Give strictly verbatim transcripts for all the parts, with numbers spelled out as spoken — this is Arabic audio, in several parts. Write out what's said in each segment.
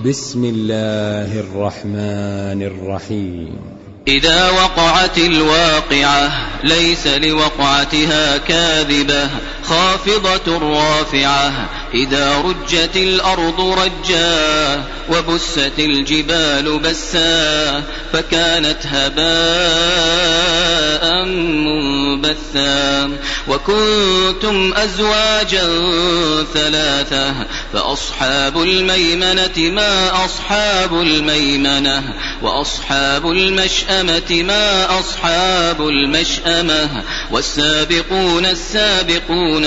بسم الله الرحمن الرحيم. إذا وقعت الواقعة ليس لوقعتها كاذبة خافضة رافعة إذا رجت الأرض رجا وبست الجبال بسا فكانت هباء منبثا وكنتم أزواجا ثلاثة فأصحاب الميمنة ما أصحاب الميمنة وأصحاب المشأمة ما أصحاب المشأمة والسابقون السابقون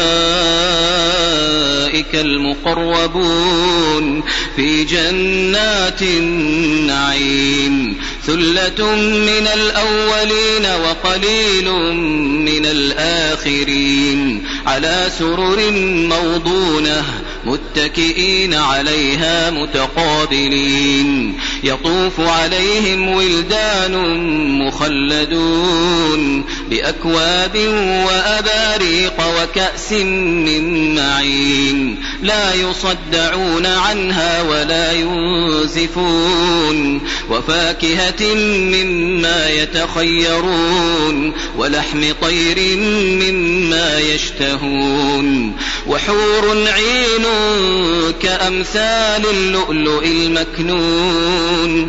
أولئك المقربون في جنات النعيم ثلة من الأولين وقليل من الآخرين على سرر موضونة متكئين عليها متقابلين يطوف عليهم ولدان مخلدون بأكواب وأباريق وكأس من معين لا يصدعون عنها ولا ينزفون وفاكهة مما يتخيرون ولحم طير مما يشتهون وحور عين كأمثال اللؤلؤ المكنون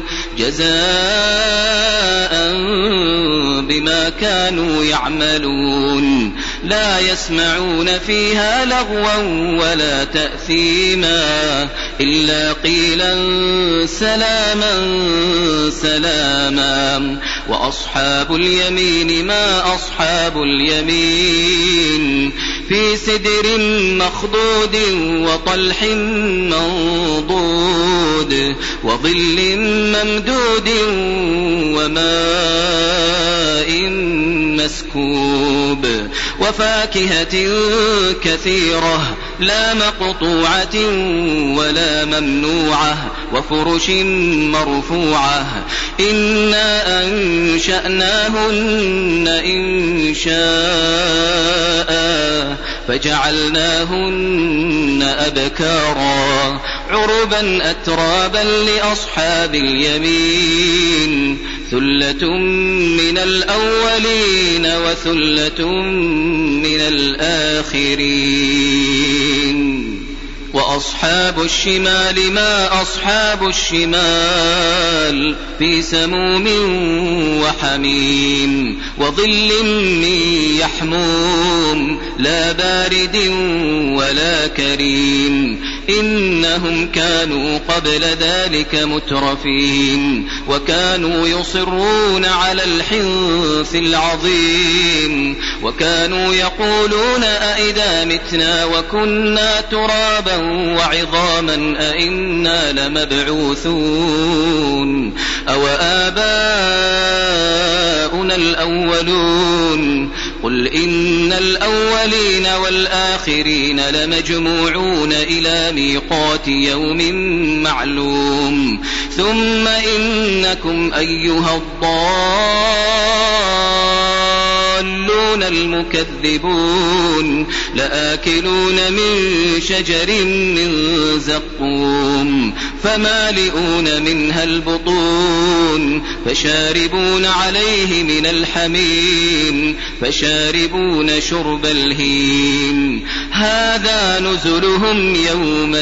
جزاء بما كانوا يعملون لا يسمعون فيها لغوا ولا تأثيما إلا قيلا سلاما سلاما وأصحاب اليمين ما أصحاب اليمين في سدر مخضود وطلح منضود وظل ممدود وماء مسكوب وفاكهة كثيرة لا مقطوعة ولا ممنوعة وفرش مرفوعة إنا أنشأناهن إن شاء فجعلناهن أبكارا عربا أترابا لأصحاب اليمين ثلة من الأولين وثلة من الآخرين وأصحاب الشمال ما أصحاب الشمال في سموم وحميم وظل من يحموم لا بارد ولا كريم إنهم كانوا قبل ذلك مترفين وكانوا يصرون على الحنث العظيم وكانوا يقولون أئذا متنا وكنا ترابا وعظاما أئنا لمبعوثون أو آباؤنا الأولون قل إن الأولين والآخرين لمجموعون إلى ميقات يوم معلوم ثم إنكم أيها الضالون المكذبون لآكلون من شجر من زقوم فمالئون منها البطون فشاربون عليه من الحميم فشاربون شرب الهيم هذا نزلهم يوم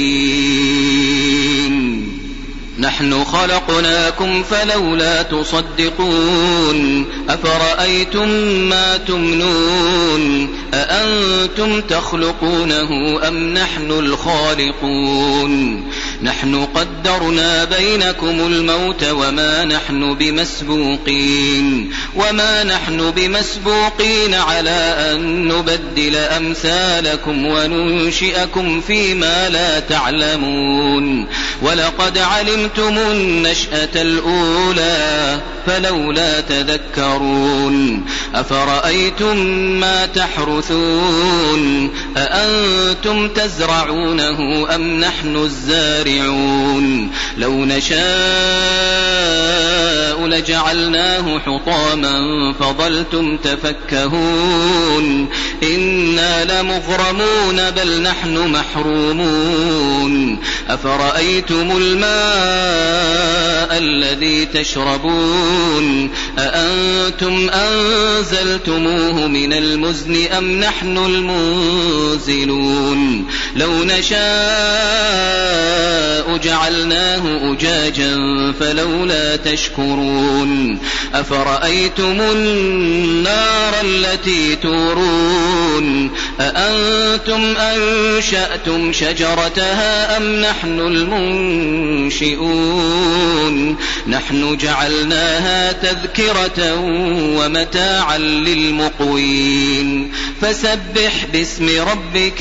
الدين نحن خلقناكم فلولا تصدقون أفرأيتم ما تمنون أأنتم تخلقونه أم نحن الخالقون نحن قدرنا بينكم الموت وما نحن بمسبوقين وما نحن بمسبوقين على أن نبدل أمثالكم وننشئكم فيما لا تعلمون ولقد علمتم النشأة الأولى فلولا تذكرون أفرأيتم ما تحرثون أأنتم تزرعونه أم نحن الزارعون لو نشاء نشاء لجعلناه حطاما فظلتم تفكهون إنا لمغرمون بل نحن محرومون أفرأيتم الماء الذي تشربون أأنتم أنزلتموه من المزن أم نحن المنزلون لو نشاء جعلناه أجاجا فلولا تشكرون أفرأيتم النار التي تورون أأنتم أنشأتم شجرتها أم نحن المنشئون نحن جعلناها تذكرة ومتاعا للمقوين فسبح باسم ربك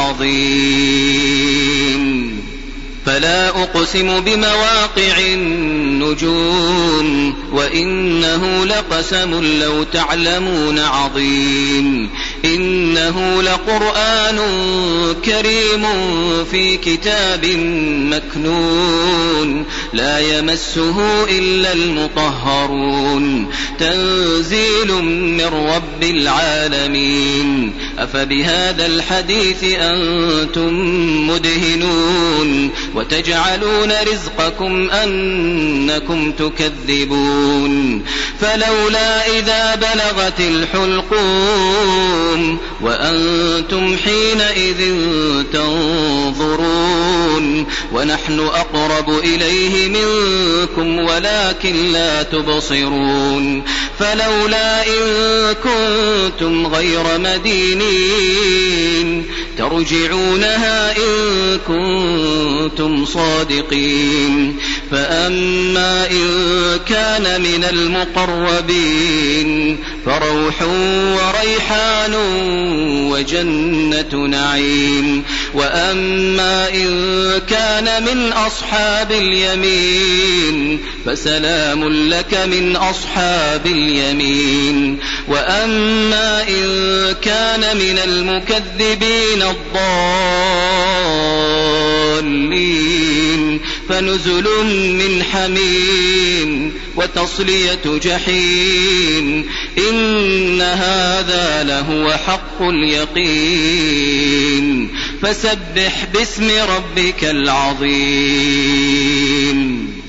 العظيم فلا أقسم بمواقع النجوم وإنه لقسم لو تعلمون عظيم إنه لقرآن كريم في كتاب مكنون لا يمسه إلا المطهرون تنزيل من رب العالمين أفبهذا الحديث أنتم مدهنون وتجعلون رزقكم أنكم تكذبون فلولا إذا بلغت الحلقوم وأنتم حينئذ تنظرون ونحن أقرب إليه منكم ولكن لا تبصرون فلولا إن كنتم غير مدينين ترجعونها إن كنتم صادقين فأما إن كان من المقربين فروح وريحان وجنة نعيم وأما إن كان من أصحاب اليمين فسلام لك من أصحاب اليمين وأما إن كان من المكذبين الضالين فنزل من حميم وتصلية جحيم إن هذا لهو حق اليقين فسبح باسم ربك العظيم